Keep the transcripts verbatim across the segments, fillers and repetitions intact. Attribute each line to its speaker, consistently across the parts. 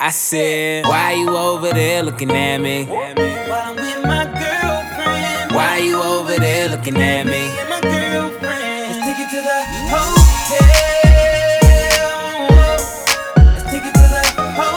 Speaker 1: I said, why you over there looking at me?
Speaker 2: While I'm with my girlfriend.
Speaker 1: Why you over there looking at me?
Speaker 2: And my girlfriend. Let's take it to the hotel. Let's take it to the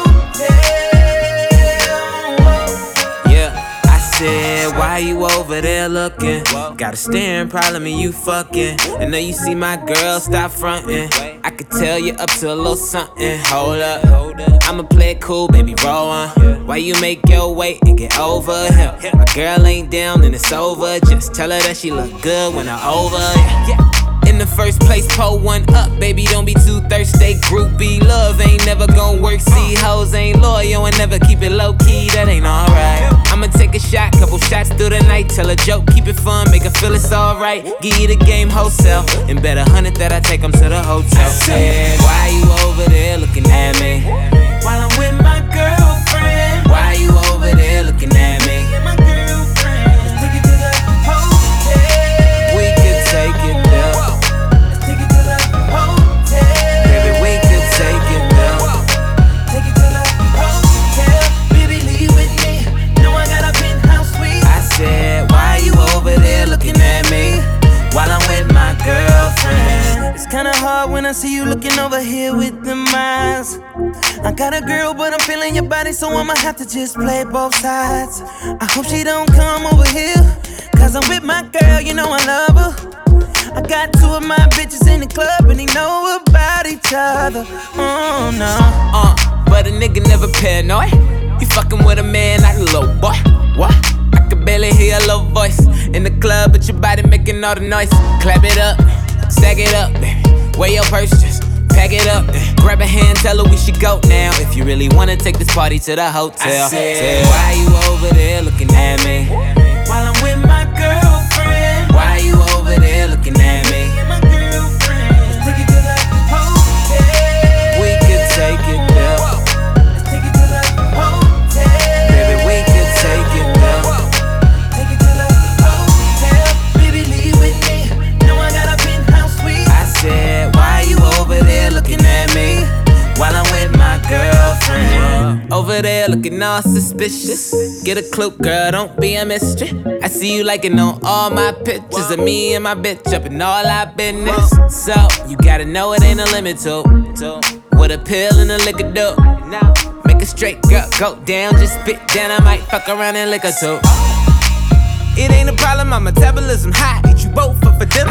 Speaker 2: hotel.
Speaker 1: Yeah, I said, why you over there looking? Got a staring problem and you fucking. I know you see my girl, stop fronting. I could tell you up to a little something. Hold up, I'ma play it cool, baby, roll on. Why you make your way and get over him? My girl ain't down and it's over. Just tell her that she look good when I'm over. Yeah. In the first place, pull one up, baby, don't be too thirsty. Groupie love ain't never gon' work. See, hoes ain't loyal and never keep it low key. That ain't alright. I'ma take a shot, couple shots through the night. Tell a joke, keep it fun, make her feel it's alright. Give you the game wholesale, and bet a hundred that I take them to the hotel. I said, why you over there looking at me?
Speaker 2: While I'm with my girlfriend.
Speaker 1: Why you over there looking at me?
Speaker 2: And my girlfriend. Let's take it to the hotel.
Speaker 1: We could take it there.
Speaker 2: Let's take it to the hotel.
Speaker 1: Baby, we could take it there.
Speaker 2: Take it to the hotel. Baby, leave with me. Know I got a penthouse suite.
Speaker 1: I said, why you over there looking at me? While I'm with my girlfriend.
Speaker 2: It's kinda hard when I see you looking over here with them eyes. I got a girl, but I'm feeling your body, so I'ma have to just play both sides. I hope she don't come over here, cause I'm with my girl, you know I love her. I got two of my bitches in the club, and they know about each other. Oh no.
Speaker 1: Uh, but a nigga never paranoid. You fucking with a man like a little boy. What? I can barely hear your little voice in the club, but your body making all the noise. Clap it up, stack it up, baby. Wear your purse, just pack it up. Grab a hand, tell her we should go now. If you really wanna take this party to the hotel.
Speaker 2: I said,
Speaker 1: why you over there looking at me?
Speaker 2: While I'm with my girlfriend.
Speaker 1: Why you over there looking at me?
Speaker 2: And my girlfriend. Let's take it to the hotel.
Speaker 1: We could take it there.
Speaker 2: Let's take it to the hotel.
Speaker 1: Baby, we could take it there.
Speaker 2: Take it to the hotel. Baby, leave with me. Know I got a penthouse suite.
Speaker 1: I said, why you over there looking at me? While I'm with my girlfriend. Over there looking all suspicious. Get a clue, girl, don't be a mystery. I see you liking on all my pictures of me and my bitch up in all our business. So, you gotta know it ain't a limit to what a pill and a liquor do. Make a straight girl go down, just spit down. I might fuck around and lick her too. It ain't a problem, my metabolism high. Eat you both up for dinner.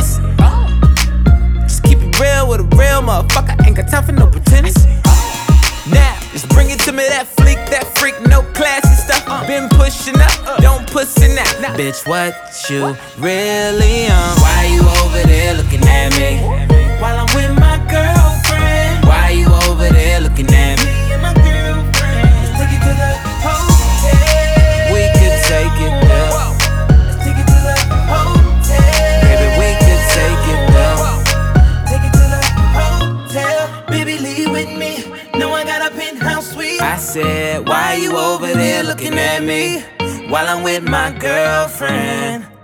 Speaker 1: Just keep it real with a real motherfucker. Ain't got time for no pretenders. Now, just bring it to me, that fleek, that freak, no classy stuff. Been pushing up, don't pussy now. Bitch, what you really on? Why you over there looking at me?
Speaker 2: While I'm with my girlfriend.
Speaker 1: Why you over there looking at me?
Speaker 2: And my girlfriend. Let's take it to the hotel.
Speaker 1: We could take it there.
Speaker 2: Let's take it to the hotel.
Speaker 1: Baby, we could take it there.
Speaker 2: Take it to the hotel. Baby, leave with me. Know I got a penthouse suite.
Speaker 1: I said, why you over there looking at me? While I'm with my girlfriend.